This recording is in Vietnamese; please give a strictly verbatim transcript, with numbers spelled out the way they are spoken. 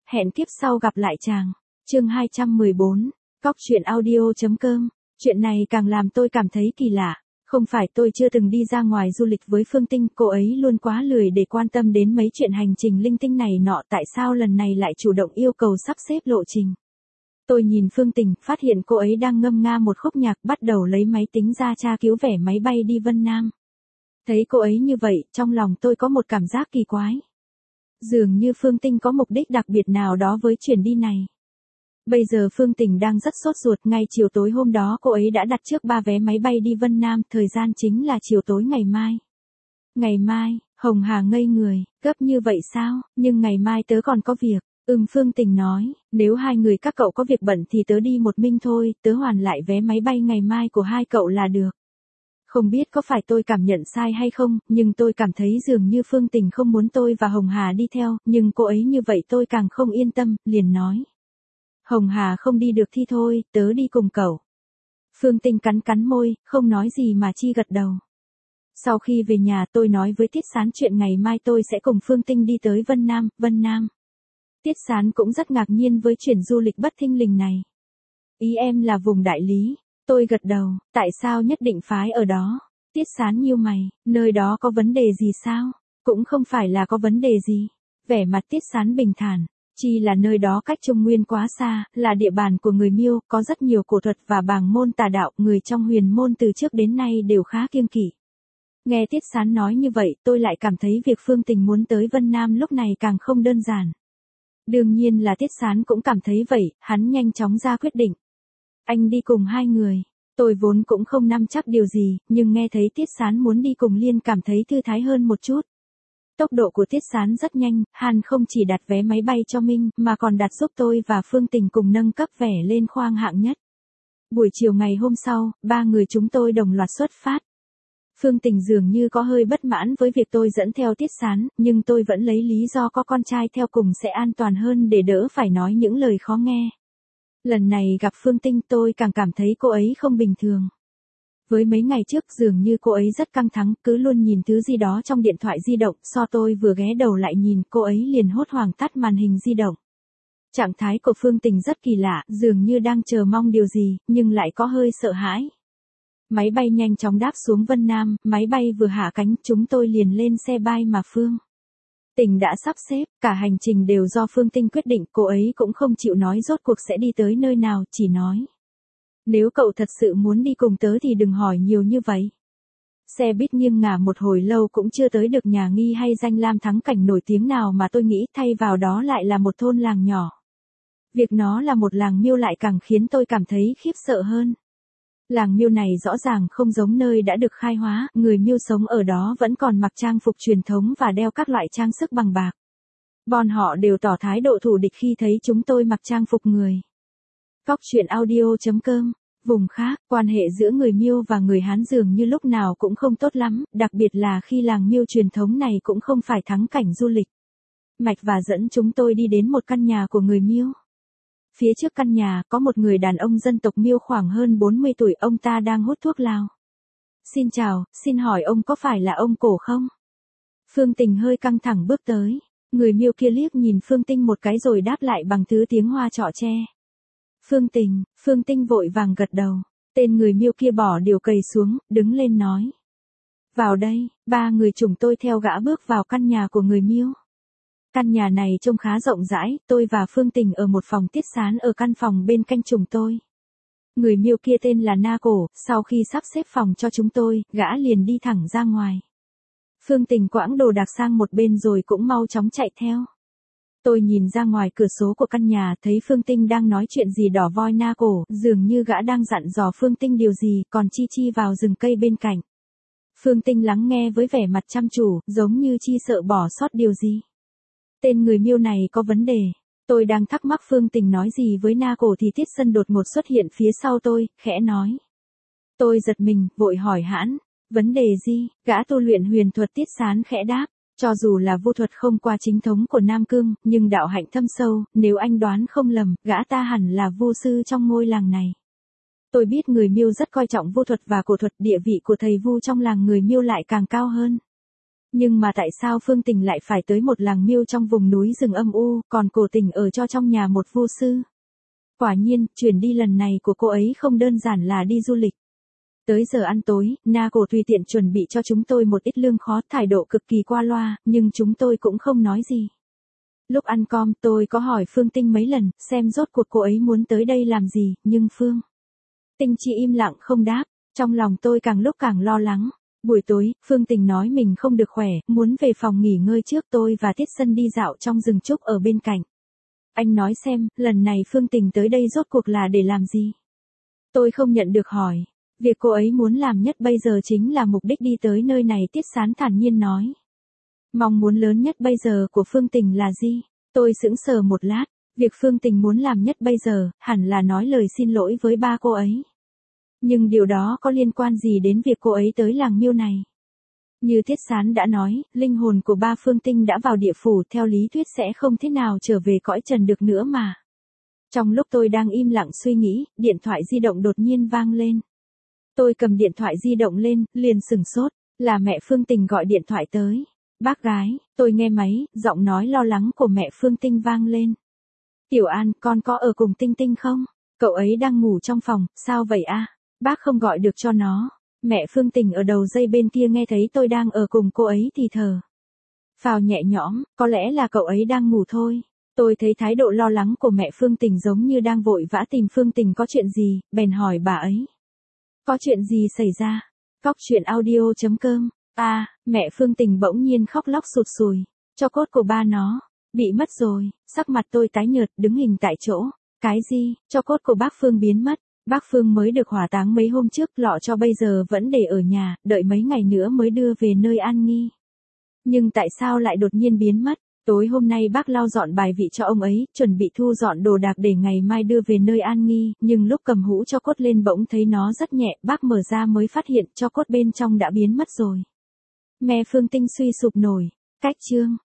hẹn kiếp sau gặp lại chàng. Chương hai trăm mười bốn, cóc truyện audio.com. Chuyện này càng làm tôi cảm thấy kỳ lạ. Không phải tôi chưa từng đi ra ngoài du lịch với Phương Tinh, cô ấy luôn quá lười để quan tâm đến mấy chuyện hành trình linh tinh này nọ, tại sao lần này lại chủ động yêu cầu sắp xếp lộ trình. Tôi nhìn Phương Tình, phát hiện cô ấy đang ngâm nga một khúc nhạc, bắt đầu lấy máy tính ra tra cứu vẻ máy bay đi Vân Nam. Thấy cô ấy như vậy, trong lòng tôi có một cảm giác kỳ quái. Dường như Phương Tinh có mục đích đặc biệt nào đó với chuyến đi này. Bây giờ Phương Tình đang rất sốt ruột, ngay chiều tối hôm đó cô ấy đã đặt trước ba vé máy bay đi Vân Nam, thời gian chính là chiều tối ngày mai. Ngày mai, Hồng Hà ngây người, gấp như vậy sao, nhưng ngày mai tớ còn có việc. Ừm, Phương Tình nói, nếu hai người các cậu có việc bận thì tớ đi một mình thôi, tớ hoàn lại vé máy bay ngày mai của hai cậu là được. Không biết có phải tôi cảm nhận sai hay không, nhưng tôi cảm thấy dường như Phương Tình không muốn tôi và Hồng Hà đi theo, nhưng cô ấy như vậy tôi càng không yên tâm, liền nói. Hồng Hà không đi được thì thôi, tớ đi cùng cậu. Phương Tinh cắn cắn môi, không nói gì mà chi gật đầu. Sau khi về nhà tôi nói với Tiết Sán chuyện ngày mai tôi sẽ cùng Phương Tinh đi tới Vân Nam, Vân Nam. Tiết Sán cũng rất ngạc nhiên với chuyện du lịch bất thình lình này. Ý em là vùng đại lý. Tôi gật đầu, tại sao nhất định phái ở đó? Tiết Sán nhíu mày, nơi đó có vấn đề gì sao? Cũng không phải là có vấn đề gì. Vẻ mặt Tiết Sán bình thản, chỉ là nơi đó cách Trung Nguyên quá xa, là địa bàn của người Miêu, có rất nhiều cổ thuật và bảng môn tà đạo, người trong huyền môn từ trước đến nay đều khá kiêng kỵ. Nghe Tiết Sán nói như vậy, tôi lại cảm thấy việc Phương Tình muốn tới Vân Nam lúc này càng không đơn giản. Đương nhiên là Tiết Sán cũng cảm thấy vậy, hắn nhanh chóng ra quyết định. Anh đi cùng hai người. Tôi vốn cũng không nắm chắc điều gì, nhưng nghe thấy Tiết Sán muốn đi cùng liền cảm thấy thư thái hơn một chút. Tốc độ của Tiết Sán rất nhanh, hắn không chỉ đặt vé máy bay cho mình, mà còn đặt giúp tôi và Phương Tình cùng nâng cấp vẻ lên khoang hạng nhất. Buổi chiều ngày hôm sau, ba người chúng tôi đồng loạt xuất phát. Phương Tình dường như có hơi bất mãn với việc tôi dẫn theo Tiết Sán, nhưng tôi vẫn lấy lý do có con trai theo cùng sẽ an toàn hơn để đỡ phải nói những lời khó nghe. Lần này gặp Phương Tinh tôi càng cảm thấy cô ấy không bình thường. Với mấy ngày trước dường như cô ấy rất căng thẳng, cứ luôn nhìn thứ gì đó trong điện thoại di động, so tôi vừa ghé đầu lại nhìn cô ấy liền hốt hoảng tắt màn hình di động. Trạng thái của Phương Tình rất kỳ lạ, dường như đang chờ mong điều gì, nhưng lại có hơi sợ hãi. Máy bay nhanh chóng đáp xuống Vân Nam, máy bay vừa hạ cánh chúng tôi liền lên xe bay mà Phương Tình đã sắp xếp, cả hành trình đều do Phương Tinh quyết định, cô ấy cũng không chịu nói rốt cuộc sẽ đi tới nơi nào, chỉ nói. Nếu cậu thật sự muốn đi cùng tớ thì đừng hỏi nhiều như vậy. Xe buýt nghiêng ngả một hồi lâu cũng chưa tới được nhà Nghi hay danh lam thắng cảnh nổi tiếng nào mà tôi nghĩ, thay vào đó lại là một thôn làng nhỏ. Việc nó là một làng Miêu lại càng khiến tôi cảm thấy khiếp sợ hơn. Làng Miêu này rõ ràng không giống nơi đã được khai hóa, người Miêu sống ở đó vẫn còn mặc trang phục truyền thống và đeo các loại trang sức bằng bạc. Bọn họ đều tỏ thái độ thù địch khi thấy chúng tôi mặc trang phục người. Cóc truyện audio.com. Vùng khác, quan hệ giữa người Miêu và người Hán dường như lúc nào cũng không tốt lắm, đặc biệt là khi làng Miêu truyền thống này cũng không phải thắng cảnh du lịch. Mạch và dẫn chúng tôi đi đến một căn nhà của người Miêu. Phía trước căn nhà, có một người đàn ông dân tộc Miêu khoảng hơn bốn mươi tuổi, ông ta đang hút thuốc lào. Xin chào, xin hỏi ông có phải là ông Cổ không? Phương Tình hơi căng thẳng bước tới. Người Miêu kia liếc nhìn Phương Tinh một cái rồi đáp lại bằng thứ tiếng Hoa trọ tre. Phương Tình, Phương Tinh vội vàng gật đầu. Tên người Miêu kia bỏ điều cầy xuống, đứng lên nói. Vào đây, ba người chúng tôi theo gã bước vào căn nhà của người Miêu. Căn nhà này trông khá rộng rãi, tôi và Phương Tình ở một phòng, Tiết Sán ở căn phòng bên cạnh chúng tôi. Người Miêu kia tên là Na Cổ, sau khi sắp xếp phòng cho chúng tôi, gã liền đi thẳng ra ngoài. Phương Tình quãng đồ đạc sang một bên rồi cũng mau chóng chạy theo. Tôi nhìn ra ngoài cửa sổ của căn nhà, thấy Phương Tinh đang nói chuyện gì đỏ voi Na Cổ, dường như gã đang dặn dò Phương Tinh điều gì, còn Chi Chi vào rừng cây bên cạnh. Phương Tinh lắng nghe với vẻ mặt chăm chú, giống như Chi sợ bỏ sót điều gì. Tên người Miêu này có vấn đề. Tôi đang thắc mắc Phương Tình nói gì với Na Cổ thì Tiết Sân đột ngột xuất hiện phía sau tôi, khẽ nói. Tôi giật mình, vội hỏi hãn. Vấn đề gì? Gã tu luyện huyền thuật. Tiết Sán khẽ đáp. Cho dù là vô thuật không qua chính thống của Nam Cương, nhưng đạo hạnh thâm sâu, nếu anh đoán không lầm, gã ta hẳn là vô sư trong ngôi làng này. Tôi biết người Miêu rất coi trọng vô thuật và cổ thuật, địa vị của thầy vu trong làng người Miêu lại càng cao hơn. Nhưng mà tại sao Phương Tình lại phải tới một làng miêu trong vùng núi rừng âm u, còn cố tình ở cho trong nhà một vu sư? Quả nhiên, chuyển đi lần này của cô ấy không đơn giản là đi du lịch. Tới giờ ăn tối, Na Cổ tùy tiện chuẩn bị cho chúng tôi một ít lương khó, thái độ cực kỳ qua loa, nhưng chúng tôi cũng không nói gì. Lúc ăn cơm tôi có hỏi Phương Tinh mấy lần, xem rốt cuộc cô ấy muốn tới đây làm gì, nhưng Phương Tinh chỉ im lặng không đáp, trong lòng tôi càng lúc càng lo lắng. Buổi tối, Phương Tình nói mình không được khỏe, muốn về phòng nghỉ ngơi trước, tôi và Tiết Sân đi dạo trong rừng trúc ở bên cạnh. Anh nói xem, lần này Phương Tình tới đây rốt cuộc là để làm gì? Tôi không nhận được hỏi. Việc cô ấy muốn làm nhất bây giờ chính là mục đích đi tới nơi này, Tiết Sán thản nhiên nói. Mong muốn lớn nhất bây giờ của Phương Tình là gì? Tôi sững sờ một lát, việc Phương Tình muốn làm nhất bây giờ, hẳn là nói lời xin lỗi với ba cô ấy. Nhưng điều đó có liên quan gì đến việc cô ấy tới làng miêu này? Như Tiết Sán đã nói, linh hồn của ba Phương Tinh đã vào địa phủ, theo lý thuyết sẽ không thế nào trở về cõi trần được nữa mà. Trong lúc tôi đang im lặng suy nghĩ, điện thoại di động đột nhiên vang lên. Tôi cầm điện thoại di động lên, liền sửng sốt, là mẹ Phương Tình gọi điện thoại tới. Bác gái, tôi nghe máy, giọng nói lo lắng của mẹ Phương Tinh vang lên. Tiểu An, con có ở cùng Tinh Tinh không? Cậu ấy đang ngủ trong phòng, sao vậy a? Bác không gọi được cho nó. Mẹ Phương Tình ở đầu dây bên kia nghe thấy tôi đang ở cùng cô ấy thì thở phào nhẹ nhõm, có lẽ là cậu ấy đang ngủ thôi. Tôi thấy thái độ lo lắng của mẹ Phương Tình giống như đang vội vã tìm Phương Tình có chuyện gì, bèn hỏi bà ấy. Có chuyện gì xảy ra? Cóc truyện audio chấm com. À, mẹ Phương Tình bỗng nhiên khóc lóc sụt sùi. Cho cốt của ba nó bị mất rồi. Sắc mặt tôi tái nhợt, đứng hình tại chỗ. Cái gì? Cho cốt của bác Phương biến mất. Bác Phương mới được hỏa táng mấy hôm trước, lọ cho bây giờ vẫn để ở nhà, đợi mấy ngày nữa mới đưa về nơi an nghỉ. Nhưng tại sao lại đột nhiên biến mất? Tối hôm nay bác lau dọn bài vị cho ông ấy, chuẩn bị thu dọn đồ đạc để ngày mai đưa về nơi an nghỉ, nhưng lúc cầm hũ cho cốt lên bỗng thấy nó rất nhẹ, bác mở ra mới phát hiện cho cốt bên trong đã biến mất rồi. Mẹ Phương Tinh suy sụp nổi. Cách chương